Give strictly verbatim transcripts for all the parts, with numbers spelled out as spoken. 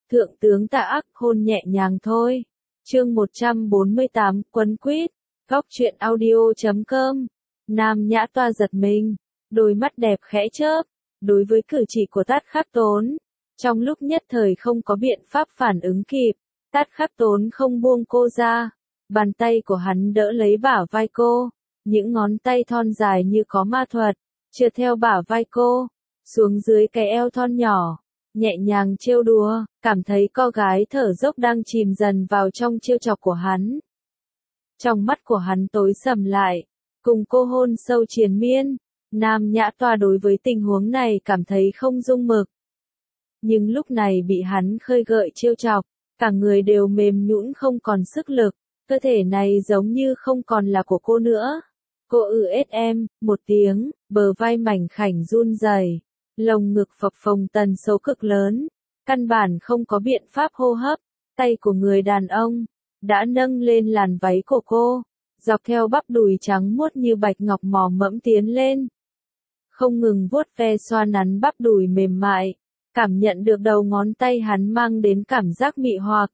Thượng tướng Tạ Ác hôn nhẹ nhàng thôi. Chương một trăm bốn mươi tám, Quấn Quýt. Góc truyện audio chấm com. Nam Nhã Toa giật mình, đôi mắt đẹp khẽ chớp, đối với cử chỉ của Tát Khắc Tốn, trong lúc nhất thời không có biện pháp phản ứng kịp, Tát Khắc Tốn không buông cô ra, bàn tay của hắn đỡ lấy bả vai cô, những ngón tay thon dài như có ma thuật, trượt theo bả vai cô, xuống dưới cái eo thon nhỏ, nhẹ nhàng trêu đùa, cảm thấy cô gái thở dốc đang chìm dần vào trong trêu chọc của hắn. Trong mắt của hắn tối sầm lại, cùng cô hôn sâu triền miên, Nam Nhã Toa đối với tình huống này cảm thấy không dung mực. Nhưng lúc này bị hắn khơi gợi trêu chọc, cả người đều mềm nhũn không còn sức lực, cơ thể này giống như không còn là của cô nữa. Cô ư ết em, một tiếng, bờ vai mảnh khảnh run rẩy, lồng ngực phập phồng tần số cực lớn, căn bản không có biện pháp hô hấp, tay của người đàn ông đã nâng lên làn váy của cô, dọc theo bắp đùi trắng muốt như bạch ngọc mò mẫm tiến lên. Không ngừng vuốt ve xoa nắn bắp đùi mềm mại, cảm nhận được đầu ngón tay hắn mang đến cảm giác mị hoặc.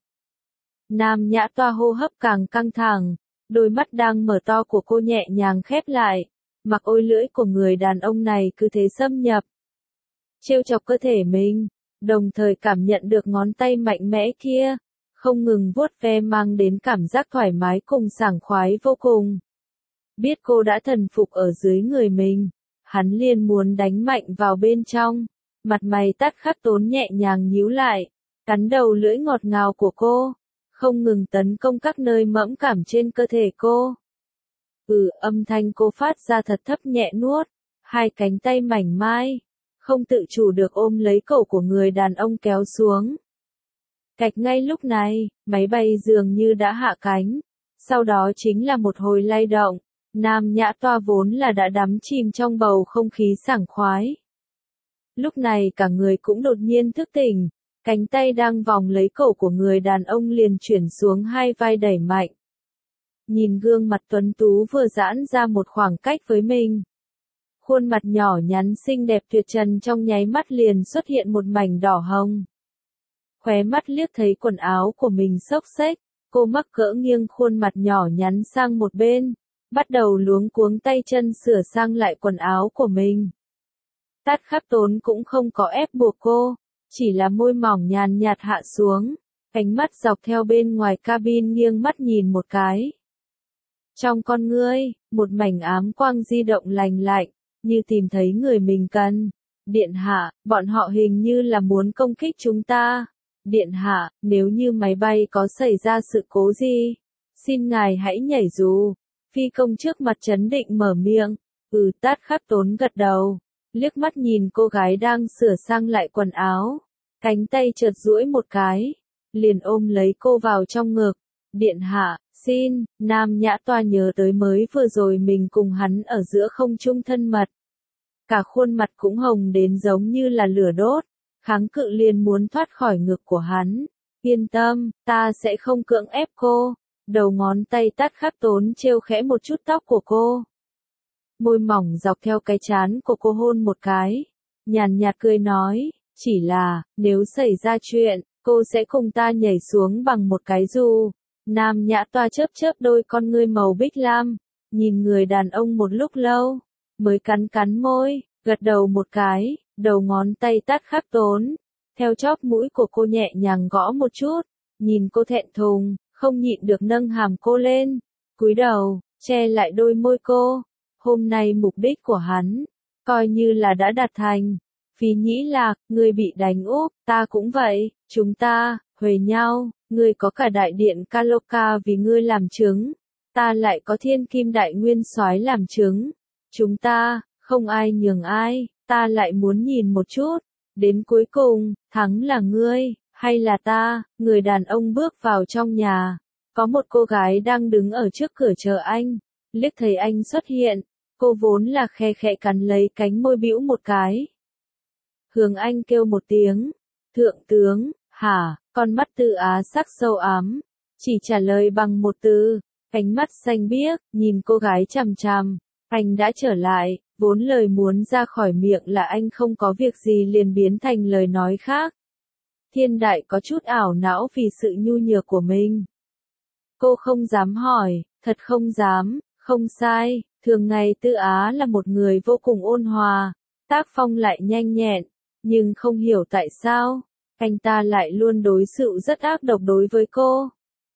Nam Nhã Toa hô hấp càng căng thẳng, đôi mắt đang mở to của cô nhẹ nhàng khép lại, mặc ôi lưỡi của người đàn ông này cứ thế xâm nhập, trêu chọc cơ thể mình, đồng thời cảm nhận được ngón tay mạnh mẽ kia, không ngừng vuốt ve mang đến cảm giác thoải mái cùng sảng khoái vô cùng. Biết cô đã thần phục ở dưới người mình, hắn liền muốn đánh mạnh vào bên trong, mặt mày Tát Khắc Tốn nhẹ nhàng nhíu lại, cắn đầu lưỡi ngọt ngào của cô, không ngừng tấn công các nơi mẫn cảm trên cơ thể cô. Ừ, âm thanh cô phát ra thật thấp nhẹ nuốt, hai cánh tay mảnh mai, không tự chủ được ôm lấy cổ của người đàn ông kéo xuống. Cạch ngay lúc này, máy bay dường như đã hạ cánh, sau đó chính là một hồi lay động, Nam Nhã Toa vốn là đã đắm chìm trong bầu không khí sảng khoái. Lúc này cả người cũng đột nhiên thức tỉnh, cánh tay đang vòng lấy cổ của người đàn ông liền chuyển xuống hai vai đẩy mạnh. Nhìn gương mặt tuấn tú vừa giãn ra một khoảng cách với mình. Khuôn mặt nhỏ nhắn xinh đẹp tuyệt trần trong nháy mắt liền xuất hiện một mảnh đỏ hồng. Khóe mắt liếc thấy quần áo của mình xốc xếch, cô mắc cỡ nghiêng khuôn mặt nhỏ nhắn sang một bên, bắt đầu luống cuống tay chân sửa sang lại quần áo của mình. Tát Khắc Tốn cũng không có ép buộc cô, chỉ là môi mỏng nhàn nhạt hạ xuống, ánh mắt dọc theo bên ngoài cabin nghiêng mắt nhìn một cái. Trong con ngươi, một mảnh ám quang di động lành lạnh, như tìm thấy người mình cần. Điện hạ, bọn họ hình như là muốn công kích chúng ta. Điện hạ, nếu như máy bay có xảy ra sự cố gì, xin ngài hãy nhảy dù. Phi công trước mặt trấn định mở miệng. Ừ, Tát Khắc Tốn gật đầu, liếc mắt nhìn cô gái đang sửa sang lại quần áo, cánh tay chợt duỗi một cái, liền ôm lấy cô vào trong ngực. Điện hạ, xin. Nam Nhã Toa nhớ tới mới vừa rồi mình cùng hắn ở giữa không trung thân mật, cả khuôn mặt cũng hồng đến giống như là lửa đốt, kháng cự liền muốn thoát khỏi ngực của hắn. Yên tâm, ta sẽ không cưỡng ép cô. Đầu ngón tay Tát Khắc Tốn trêu khẽ một chút tóc của cô, môi mỏng dọc theo cái trán của cô hôn một cái, nhàn nhạt cười nói, chỉ là, nếu xảy ra chuyện, cô sẽ cùng ta nhảy xuống bằng một cái dù. Nam Nhã Toa chớp chớp đôi con ngươi màu bích lam, nhìn người đàn ông một lúc lâu, mới cắn cắn môi, gật đầu một cái, đầu ngón tay Tát Khắc Tốn, theo chóp mũi của cô nhẹ nhàng gõ một chút, nhìn cô thẹn thùng, không nhịn được nâng hàm cô lên, cúi đầu, che lại đôi môi cô. Hôm nay mục đích của hắn, coi như là đã đạt thành. Phí Nhĩ Lạc, ngươi bị đánh úp, ta cũng vậy, chúng ta, huề nhau, ngươi có cả đại điện Kaloka vì ngươi làm chứng, ta lại có thiên kim đại nguyên soái làm chứng. Chúng ta, không ai nhường ai, ta lại muốn nhìn một chút, đến cuối cùng, thắng là ngươi, hay là ta. Người đàn ông bước vào trong nhà, có một cô gái đang đứng ở trước cửa chờ anh, liếc thấy anh xuất hiện. Cô vốn là khe khẽ cắn lấy cánh môi bĩu một cái. Hướng anh kêu một tiếng. Thượng tướng, hả, con mắt Tư Á sắc sâu ám. Chỉ trả lời bằng một từ. Ánh mắt xanh biếc, nhìn cô gái chằm chằm. Anh đã trở lại, vốn lời muốn ra khỏi miệng là anh không có việc gì liền biến thành lời nói khác. Thiên Đại có chút ảo não vì sự nhu nhược của mình. Cô không dám hỏi, thật không dám, không sai, thường ngày Tư Á là một người vô cùng ôn hòa, tác phong lại nhanh nhẹn, nhưng không hiểu tại sao, anh ta lại luôn đối xử rất ác độc đối với cô.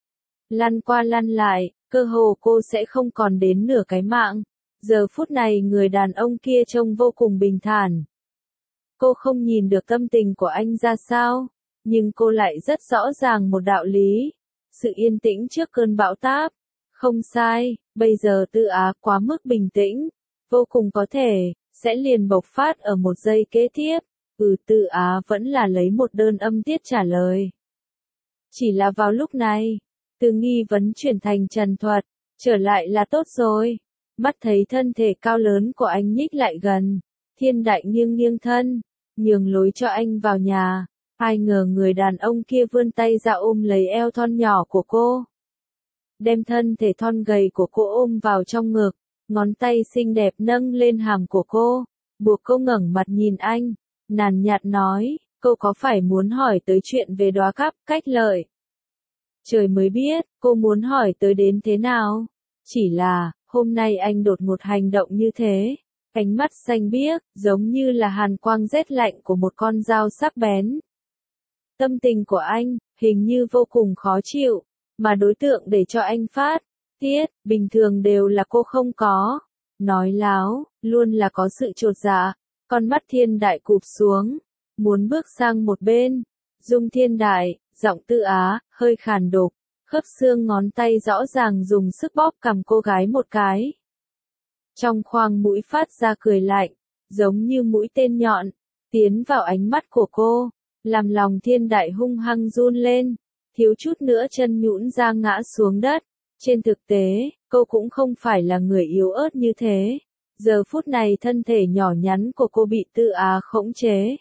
Lăn qua lăn lại, cơ hồ cô sẽ không còn đến nửa cái mạng. Giờ phút này người đàn ông kia trông vô cùng bình thản. Cô không nhìn được tâm tình của anh ra sao, nhưng cô lại rất rõ ràng một đạo lý. Sự yên tĩnh trước cơn bão táp. Không sai, bây giờ Tư Á quá mức bình tĩnh, vô cùng có thể, sẽ liền bộc phát ở một giây kế tiếp. Ừ, Tư Á vẫn là lấy một đơn âm tiết trả lời. Chỉ là vào lúc này, từ nghi vấn chuyển thành trần thuật, trở lại là tốt rồi. Mắt thấy thân thể cao lớn của anh nhích lại gần, Thiên Đại nghiêng nghiêng thân, nhường lối cho anh vào nhà. Ai ngờ người đàn ông kia vươn tay ra ôm lấy eo thon nhỏ của cô. Đem thân thể thon gầy của cô ôm vào trong ngực, ngón tay xinh đẹp nâng lên hàm của cô, buộc cô ngẩng mặt nhìn anh, nhàn nhạt nói, cô có phải muốn hỏi tới chuyện về đóa cắp cách lợi? Trời mới biết, cô muốn hỏi tới đến thế nào? Chỉ là, hôm nay anh đột ngột hành động như thế, ánh mắt xanh biếc, giống như là hàn quang rét lạnh của một con dao sắc bén. Tâm tình của anh, hình như vô cùng khó chịu, mà đối tượng để cho anh phát tiết, bình thường đều là cô không có. Nói láo, luôn là có sự chột dạ, con mắt Thiên Đại cụp xuống, muốn bước sang một bên. Dung Thiên Đại, giọng Tư Á, hơi khàn đục, khớp xương ngón tay rõ ràng dùng sức bóp cằm cô gái một cái. Trong khoang mũi phát ra cười lạnh, giống như mũi tên nhọn, tiến vào ánh mắt của cô, làm lòng Thiên Đại hung hăng run lên, thiếu chút nữa chân nhũn ra ngã xuống đất. Trên thực tế, cô cũng không phải là người yếu ớt như thế. Giờ phút này thân thể nhỏ nhắn của cô bị Tư Á khống chế.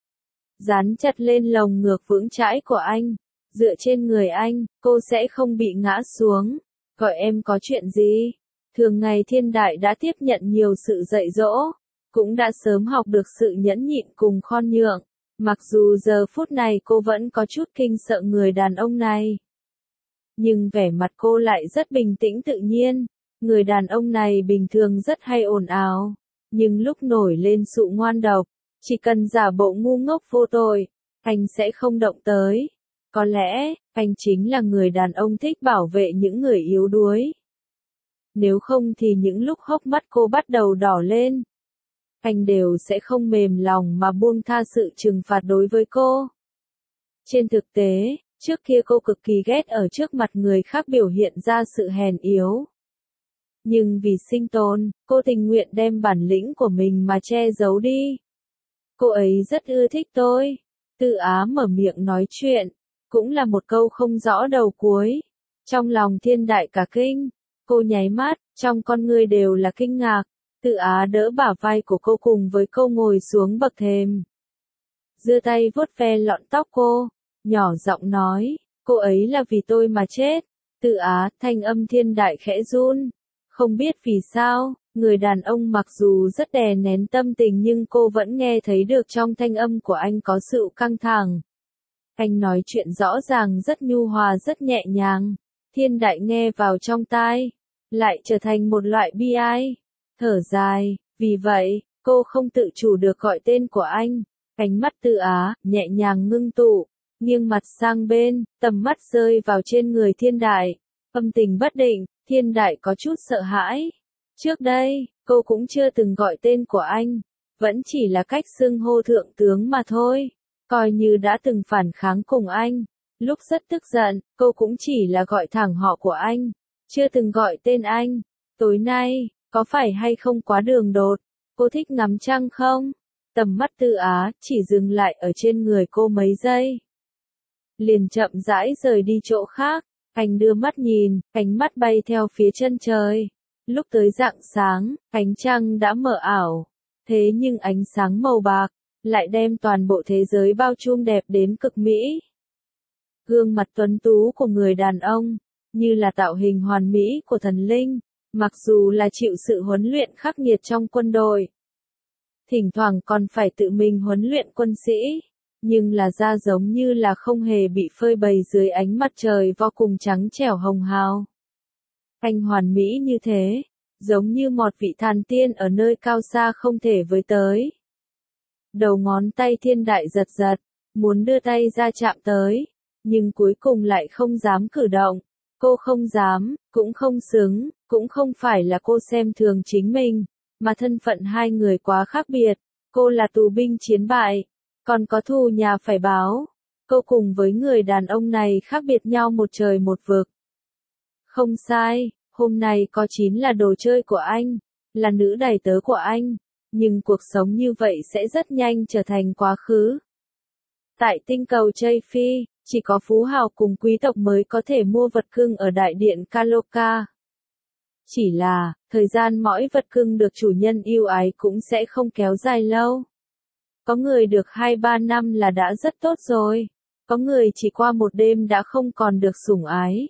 Dán chặt lên lồng ngực vững chãi của anh. Dựa trên người anh, cô sẽ không bị ngã xuống. Gọi em có chuyện gì? Thường ngày Thiên Đại đã tiếp nhận nhiều sự dạy dỗ, cũng đã sớm học được sự nhẫn nhịn cùng khoan nhượng. Mặc dù giờ phút này cô vẫn có chút kinh sợ người đàn ông này. Nhưng vẻ mặt cô lại rất bình tĩnh tự nhiên. Người đàn ông này bình thường rất hay ồn ào, nhưng lúc nổi lên sự ngoan độc, chỉ cần giả bộ ngu ngốc vô tội, anh sẽ không động tới. Có lẽ, anh chính là người đàn ông thích bảo vệ những người yếu đuối. Nếu không thì những lúc hốc mắt cô bắt đầu đỏ lên, anh đều sẽ không mềm lòng mà buông tha sự trừng phạt đối với cô. Trên thực tế, trước kia cô cực kỳ ghét ở trước mặt người khác biểu hiện ra sự hèn yếu. Nhưng vì sinh tồn, cô tình nguyện đem bản lĩnh của mình mà che giấu đi. Cô ấy rất ưa thích tôi. Tư Á mở miệng nói chuyện, cũng là một câu không rõ đầu cuối. Trong lòng Thiên Đại cả kinh, cô nháy mắt, trong con ngươi đều là kinh ngạc. Tư Á đỡ bả vai của cô cùng với cô ngồi xuống bậc thềm. Giơ tay vuốt ve lọn tóc cô, nhỏ giọng nói, cô ấy là vì tôi mà chết. Tư Á, thanh âm Thiên Đại khẽ run. Không biết vì sao, người đàn ông mặc dù rất đè nén tâm tình nhưng cô vẫn nghe thấy được trong thanh âm của anh có sự căng thẳng. Anh nói chuyện rõ ràng rất nhu hòa rất nhẹ nhàng. Thiên Đại nghe vào trong tai, lại trở thành một loại bi ai. Thở dài, vì vậy, cô không tự chủ được gọi tên của anh. Ánh mắt Tư Á, nhẹ nhàng ngưng tụ, nghiêng mặt sang bên, tầm mắt rơi vào trên người Thiên Đại. Âm tình bất định, Thiên Đại có chút sợ hãi. Trước đây, cô cũng chưa từng gọi tên của anh, vẫn chỉ là cách xưng hô thượng tướng mà thôi. Coi như đã từng phản kháng cùng anh, lúc rất tức giận, cô cũng chỉ là gọi thẳng họ của anh, chưa từng gọi tên anh. Tối nay, có phải hay không quá đường đột? Cô thích ngắm trăng không? Tầm mắt Tư Á chỉ dừng lại ở trên người cô mấy giây, liền chậm rãi rời đi chỗ khác. Anh đưa mắt nhìn, ánh mắt bay theo phía chân trời. Lúc tới rạng sáng, ánh trăng đã mờ ảo. Thế nhưng ánh sáng màu bạc, lại đem toàn bộ thế giới bao trùm đẹp đến cực mỹ. Gương mặt tuấn tú của người đàn ông, như là tạo hình hoàn mỹ của thần linh. Mặc dù là chịu sự huấn luyện khắc nghiệt trong quân đội, thỉnh thoảng còn phải tự mình huấn luyện quân sĩ, nhưng là da giống như là không hề bị phơi bày dưới ánh mặt trời vô cùng trắng trẻo hồng hào. Anh hoàn mỹ như thế, giống như một vị thần tiên ở nơi cao xa không thể với tới. Đầu ngón tay Thiên Đại giật giật, muốn đưa tay ra chạm tới, nhưng cuối cùng lại không dám cử động. Cô không dám, cũng không xứng, cũng không phải là cô xem thường chính mình, mà thân phận hai người quá khác biệt. Cô là tù binh chiến bại, còn có thù nhà phải báo. Cô cùng với người đàn ông này khác biệt nhau một trời một vực. Không sai, hôm nay có chín là đồ chơi của anh, là nữ đầy tớ của anh, nhưng cuộc sống như vậy sẽ rất nhanh trở thành quá khứ. Tại tinh cầu Tây Phi, chỉ có phú hào cùng quý tộc mới có thể mua vật cưng ở đại điện Kaloka. Chỉ là, thời gian mỗi vật cưng được chủ nhân yêu ái cũng sẽ không kéo dài lâu. Có người được hai ba năm là đã rất tốt rồi, có người chỉ qua một đêm đã không còn được sủng ái.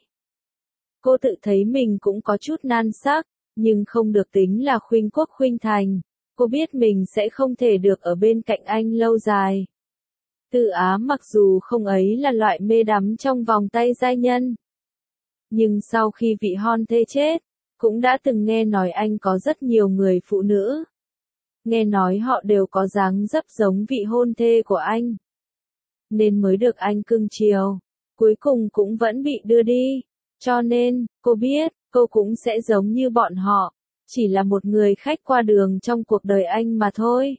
Cô tự thấy mình cũng có chút nan sắc, nhưng không được tính là khuynh quốc khuynh thành. Cô biết mình sẽ không thể được ở bên cạnh anh lâu dài. Tự Á mặc dù không ấy là loại mê đắm trong vòng tay giai nhân. Nhưng sau khi vị hon thê chết, cũng đã từng nghe nói anh có rất nhiều người phụ nữ. Nghe nói họ đều có dáng dấp giống vị hôn thê của anh. Nên mới được anh cưng chiều. Cuối cùng cũng vẫn bị đưa đi. Cho nên, cô biết, cô cũng sẽ giống như bọn họ. Chỉ là một người khách qua đường trong cuộc đời anh mà thôi.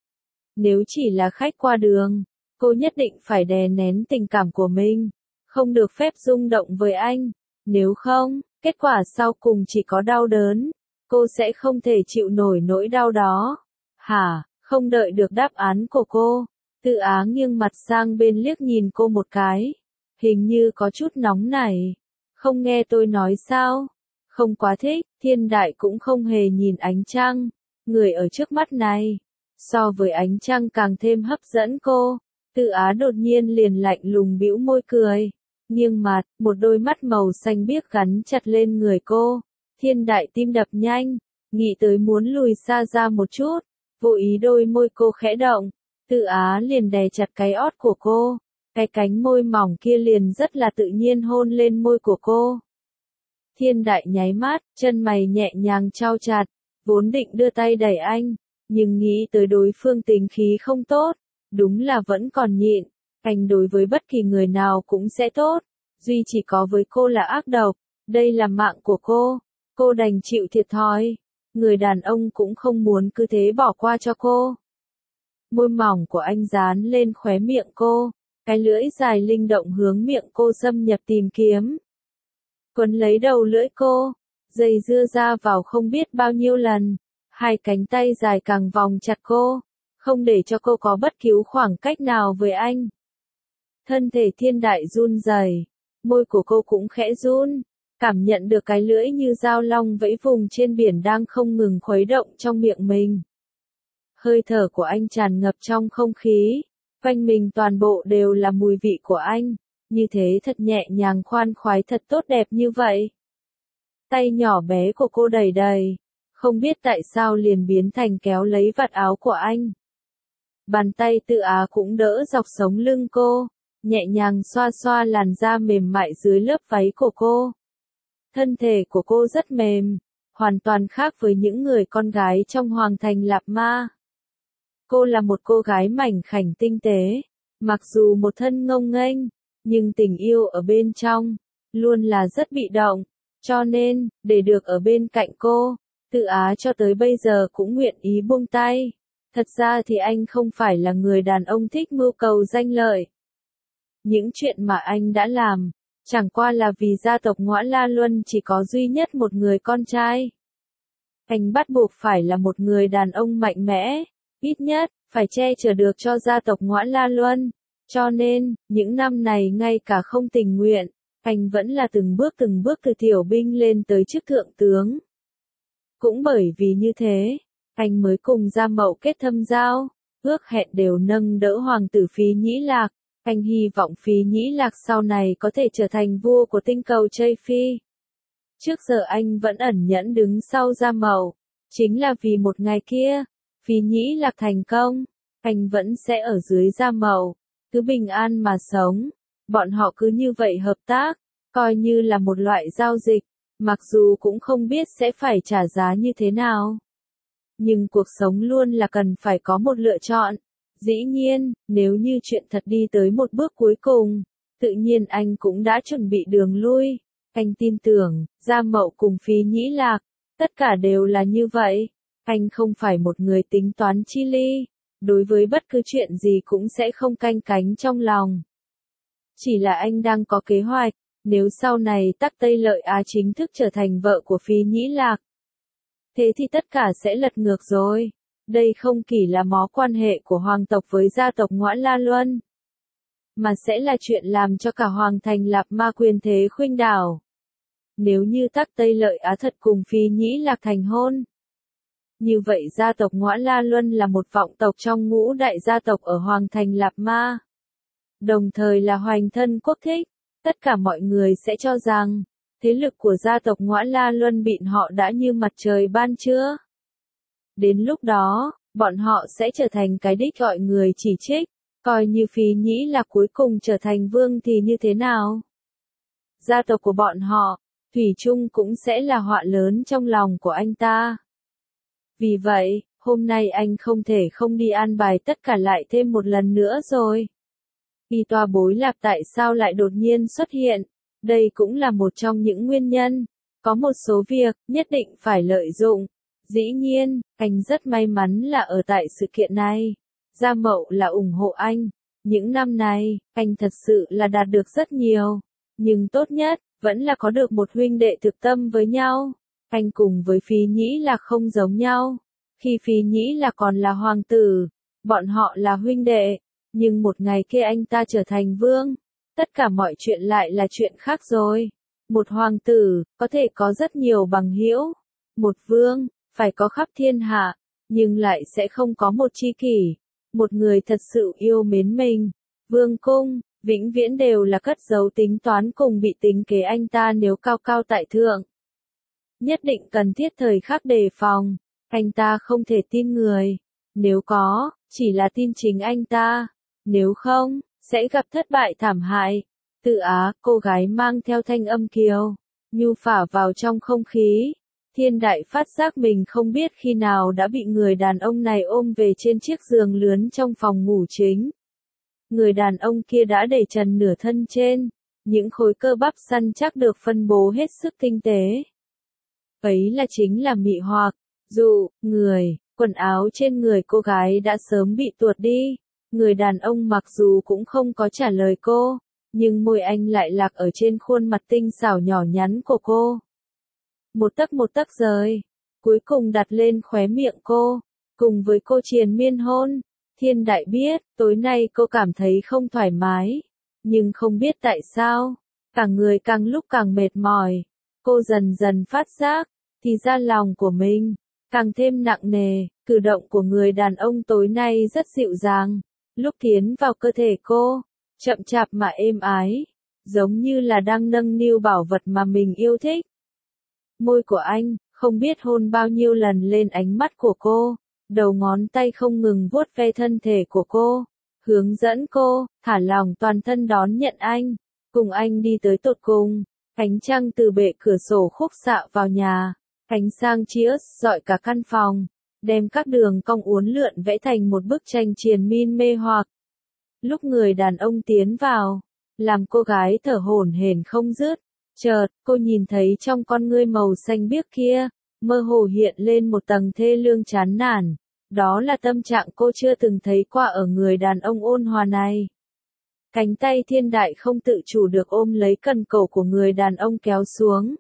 Nếu chỉ là khách qua đường, cô nhất định phải đè nén tình cảm của mình. Không được phép rung động với anh. Nếu không, kết quả sau cùng chỉ có đau đớn. Cô sẽ không thể chịu nổi nỗi đau đó. Hả, không đợi được đáp án của cô. Tự Á nghiêng mặt sang bên liếc nhìn cô một cái. Hình như có chút nóng nảy. Không nghe tôi nói sao? Không quá thích, Thiên Đại cũng không hề nhìn ánh trăng. Người ở trước mắt này, so với ánh trăng càng thêm hấp dẫn cô. Tự Á đột nhiên liền lạnh lùng bĩu môi cười. Nghiêng mặt, một đôi mắt màu xanh biếc gắn chặt lên người cô. Thiên Đại tim đập nhanh, nghĩ tới muốn lùi xa ra một chút. Vô ý đôi môi cô khẽ động. Tự Á liền đè chặt cái ót của cô. Cái cánh môi mỏng kia liền rất là tự nhiên hôn lên môi của cô. Thiên Đại nháy mắt, chân mày nhẹ nhàng trao chặt, vốn định đưa tay đẩy anh, nhưng nghĩ tới đối phương tính khí không tốt, đúng là vẫn còn nhịn, anh đối với bất kỳ người nào cũng sẽ tốt, duy chỉ có với cô là ác độc, đây là mạng của cô, cô đành chịu thiệt thòi, người đàn ông cũng không muốn cứ thế bỏ qua cho cô. Môi mỏng của anh dán lên khóe miệng cô, cái lưỡi dài linh động hướng miệng cô xâm nhập tìm kiếm. Quấn lấy đầu lưỡi cô, dây dưa ra vào không biết bao nhiêu lần, hai cánh tay dài càng vòng chặt cô, không để cho cô có bất cứu khoảng cách nào với anh. Thân thể Thiên Đại run rẩy, môi của cô cũng khẽ run, cảm nhận được cái lưỡi như dao long vẫy vùng trên biển đang không ngừng khuấy động trong miệng mình. Hơi thở của anh tràn ngập trong không khí, quanh mình toàn bộ đều là mùi vị của anh. Như thế thật nhẹ nhàng khoan khoái thật tốt đẹp như vậy. Tay nhỏ bé của cô đầy đầy, không biết tại sao liền biến thành kéo lấy vạt áo của anh. Bàn tay Tự Á cũng đỡ dọc sống lưng cô, nhẹ nhàng xoa xoa làn da mềm mại dưới lớp váy của cô. Thân thể của cô rất mềm, hoàn toàn khác với những người con gái trong Hoàng thành Lạp Ma. Cô là một cô gái mảnh khảnh tinh tế, mặc dù một thân ngông nghênh, nhưng tình yêu ở bên trong, luôn là rất bị động, cho nên, để được ở bên cạnh cô, Tự Á cho tới bây giờ cũng nguyện ý buông tay. Thật ra thì anh không phải là người đàn ông thích mưu cầu danh lợi. Những chuyện mà anh đã làm, chẳng qua là vì gia tộc Ngõa La Luân chỉ có duy nhất một người con trai. Anh bắt buộc phải là một người đàn ông mạnh mẽ, ít nhất, phải che chở được cho gia tộc Ngõa La Luân. Cho nên, những năm này ngay cả không tình nguyện, anh vẫn là từng bước từng bước từ tiểu binh lên tới chức thượng tướng. Cũng bởi vì như thế, anh mới cùng Gia Mậu kết thâm giao, ước hẹn đều nâng đỡ hoàng tử Phí Nhĩ Lạc. Anh hy vọng Phí Nhĩ Lạc sau này có thể trở thành vua của tinh cầu Tây Phi. Trước giờ anh vẫn ẩn nhẫn đứng sau Gia Mậu, chính là vì một ngày kia, Phí Nhĩ Lạc thành công, anh vẫn sẽ ở dưới Gia Mậu. cứ bình an mà sống. Bọn họ cứ như vậy hợp tác, coi như là một loại giao dịch, mặc dù cũng không biết sẽ phải trả giá như thế nào. Nhưng cuộc sống luôn là cần phải có một lựa chọn. Dĩ nhiên, nếu như chuyện thật đi tới một bước cuối cùng, tự nhiên anh cũng đã chuẩn bị đường lui. Anh tin tưởng, Gia Mậu cùng Phí Nhĩ Lạc, tất cả đều là như vậy. Anh không phải một người tính toán chi ly, đối với bất cứ chuyện gì cũng sẽ không canh cánh trong lòng. Chỉ là anh đang có kế hoạch, nếu sau này Tắc Tây Lợi Á chính thức trở thành vợ của Phí Nhĩ Lạc, thế thì tất cả sẽ lật ngược rồi. Đây không chỉ là mối quan hệ của hoàng tộc với gia tộc Ngõa La Luân, mà sẽ là chuyện làm cho cả Hoàng Thành Lạp Ma quyền thế khuynh đảo. Nếu như Tắc Tây Lợi Á thật cùng Phí Nhĩ Lạc thành hôn, như vậy gia tộc Ngõa La Luân là một vọng tộc trong ngũ đại gia tộc ở Hoàng Thành Lạp Ma, đồng thời là hoành thân quốc thích. Tất cả mọi người sẽ cho rằng, thế lực của gia tộc Ngõa La Luân bịn họ đã như mặt trời ban trưa. Đến lúc đó, bọn họ sẽ trở thành cái đích gọi người chỉ trích, coi như Phí Nhĩ Lạc cuối cùng trở thành vương thì như thế nào? Gia tộc của bọn họ, thủy chung cũng sẽ là họa lớn trong lòng của anh ta. Vì vậy, hôm nay anh không thể không đi an bài tất cả lại thêm một lần nữa rồi. Y toa bối lạp tại sao lại đột nhiên xuất hiện? Đây cũng là một trong những nguyên nhân. Có một số việc, nhất định phải lợi dụng. Dĩ nhiên, anh rất may mắn là ở tại sự kiện này. Gia Mậu là ủng hộ anh. Những năm này, anh thật sự là đạt được rất nhiều. Nhưng tốt nhất, vẫn là có được một huynh đệ thực tâm với nhau. Anh cùng với Phí Nhĩ là không giống nhau. Khi Phí Nhĩ là còn là hoàng tử, bọn họ là huynh đệ. Nhưng một ngày kia anh ta trở thành vương, tất cả mọi chuyện lại là chuyện khác rồi. Một hoàng tử, có thể có rất nhiều bằng hữu. Một vương, phải có khắp thiên hạ, nhưng lại sẽ không có một tri kỷ. Một người thật sự yêu mến mình. Vương cung, vĩnh viễn đều là cất giấu tính toán cùng bị tính kế anh ta nếu cao cao tại thượng. Nhất định cần thiết thời khắc đề phòng. Anh ta không thể tin người. Nếu có, chỉ là tin chính anh ta. Nếu không, sẽ gặp thất bại thảm hại. Tự Á, cô gái mang theo thanh âm kiều, nhu phả vào trong không khí. Thiên Đại phát giác mình không biết khi nào đã bị người đàn ông này ôm về trên chiếc giường lướn trong phòng ngủ chính. Người đàn ông kia đã để trần nửa thân trên, những khối cơ bắp săn chắc được phân bố hết sức tinh tế. Ấy là chính là mị hoặc, dụ, người, quần áo trên người cô gái đã sớm bị tuột đi. Người đàn ông mặc dù cũng không có trả lời cô, nhưng môi anh lại lạc ở trên khuôn mặt tinh xảo nhỏ nhắn của cô. Một tấc một tấc rời, cuối cùng đặt lên khóe miệng cô, cùng với cô triền miên hôn. Thiên Đại biết, tối nay cô cảm thấy không thoải mái, nhưng không biết tại sao, cả người càng lúc càng mệt mỏi. Cô dần dần phát giác, thì ra lòng của mình càng thêm nặng nề. Cử động của người đàn ông tối nay rất dịu dàng. Lúc tiến vào cơ thể cô, chậm chạp mà êm ái, giống như là đang nâng niu bảo vật mà mình yêu thích. Môi của anh, không biết hôn bao nhiêu lần lên ánh mắt của cô, đầu ngón tay không ngừng vuốt ve thân thể của cô, hướng dẫn cô, thả lỏng toàn thân đón nhận anh, cùng anh đi tới tột cùng. Ánh trăng từ bệ cửa sổ khúc xạ vào nhà, ánh sáng chiếu rọi cả căn phòng, đem các đường cong uốn lượn vẽ thành một bức tranh triền miên mê hoặc. Lúc người đàn ông tiến vào, làm cô gái thở hổn hển không dứt. Chợt, cô nhìn thấy trong con ngươi màu xanh biếc kia, mơ hồ hiện lên một tầng thê lương chán nản. Đó là tâm trạng cô chưa từng thấy qua ở người đàn ông ôn hòa này. Cánh tay Thiên Đại không tự chủ được ôm lấy cần cổ của người đàn ông kéo xuống.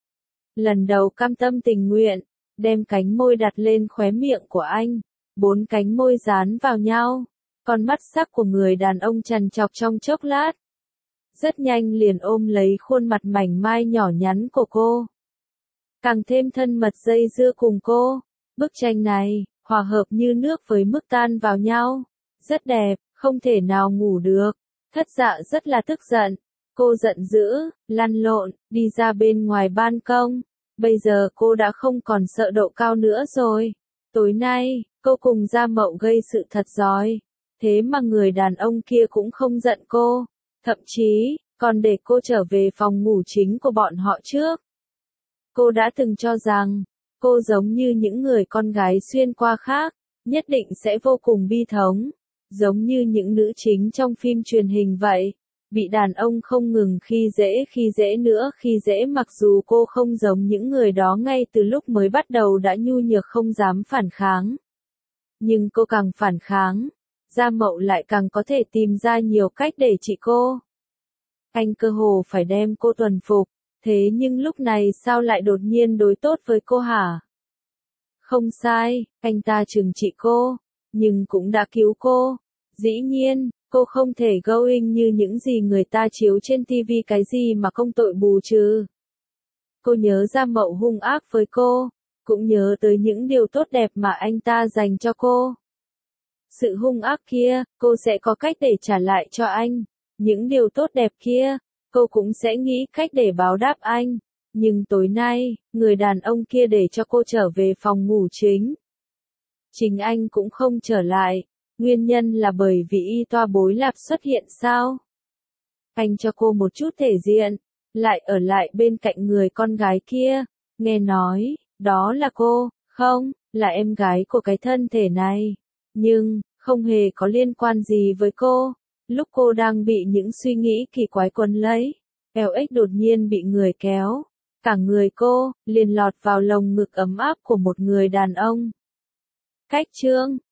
Lần đầu cam tâm tình nguyện, đem cánh môi đặt lên khóe miệng của anh. Bốn cánh môi dán vào nhau. Con mắt sắc của người đàn ông trằn trọc trong chốc lát. Rất nhanh liền ôm lấy khuôn mặt mảnh mai nhỏ nhắn của cô. Càng thêm thân mật dây dưa cùng cô. Bức tranh này, hòa hợp như nước với mức tan vào nhau. Rất đẹp, không thể nào ngủ được. Thất Dạ rất là tức giận. Cô giận dữ, lăn lộn, đi ra bên ngoài ban công. Bây giờ cô đã không còn sợ độ cao nữa rồi. Tối nay, cô cùng Gia Mậu gây sự thật giỏi. Thế mà người đàn ông kia cũng không giận cô, thậm chí, còn để cô trở về phòng ngủ chính của bọn họ trước. Cô đã từng cho rằng, cô giống như những người con gái xuyên qua khác, nhất định sẽ vô cùng bi thống, giống như những nữ chính trong phim truyền hình vậy, bị đàn ông không ngừng khi dễ khi dễ nữa khi dễ, mặc dù cô không giống những người đó ngay từ lúc mới bắt đầu đã nhu nhược không dám phản kháng. Nhưng cô càng phản kháng, Gia Mậu lại càng có thể tìm ra nhiều cách để trị cô. Anh cơ hồ phải đem cô thuần phục, thế nhưng lúc này sao lại đột nhiên đối tốt với cô hả? Không sai, anh ta trừng trị cô, nhưng cũng đã cứu cô. Dĩ nhiên, cô không thể going như những gì người ta chiếu trên ti vi cái gì mà không tội bù trừ. Cô nhớ Gia Mậu hung ác với cô, cũng nhớ tới những điều tốt đẹp mà anh ta dành cho cô. Sự hung ác kia, cô sẽ có cách để trả lại cho anh. Những điều tốt đẹp kia, cô cũng sẽ nghĩ cách để báo đáp anh. Nhưng tối nay, người đàn ông kia để cho cô trở về phòng ngủ chính. Chính anh cũng không trở lại. Nguyên nhân là bởi vì y toa bối lạp xuất hiện sao? Anh cho cô một chút thể diện, lại ở lại bên cạnh người con gái kia. Nghe nói, đó là cô, không, là em gái của cái thân thể này. Nhưng, không hề có liên quan gì với cô. Lúc cô đang bị những suy nghĩ kỳ quái quấn lấy, eo ếch đột nhiên bị người kéo. Cả người cô, liền lọt vào lồng ngực ấm áp của một người đàn ông. Cách chương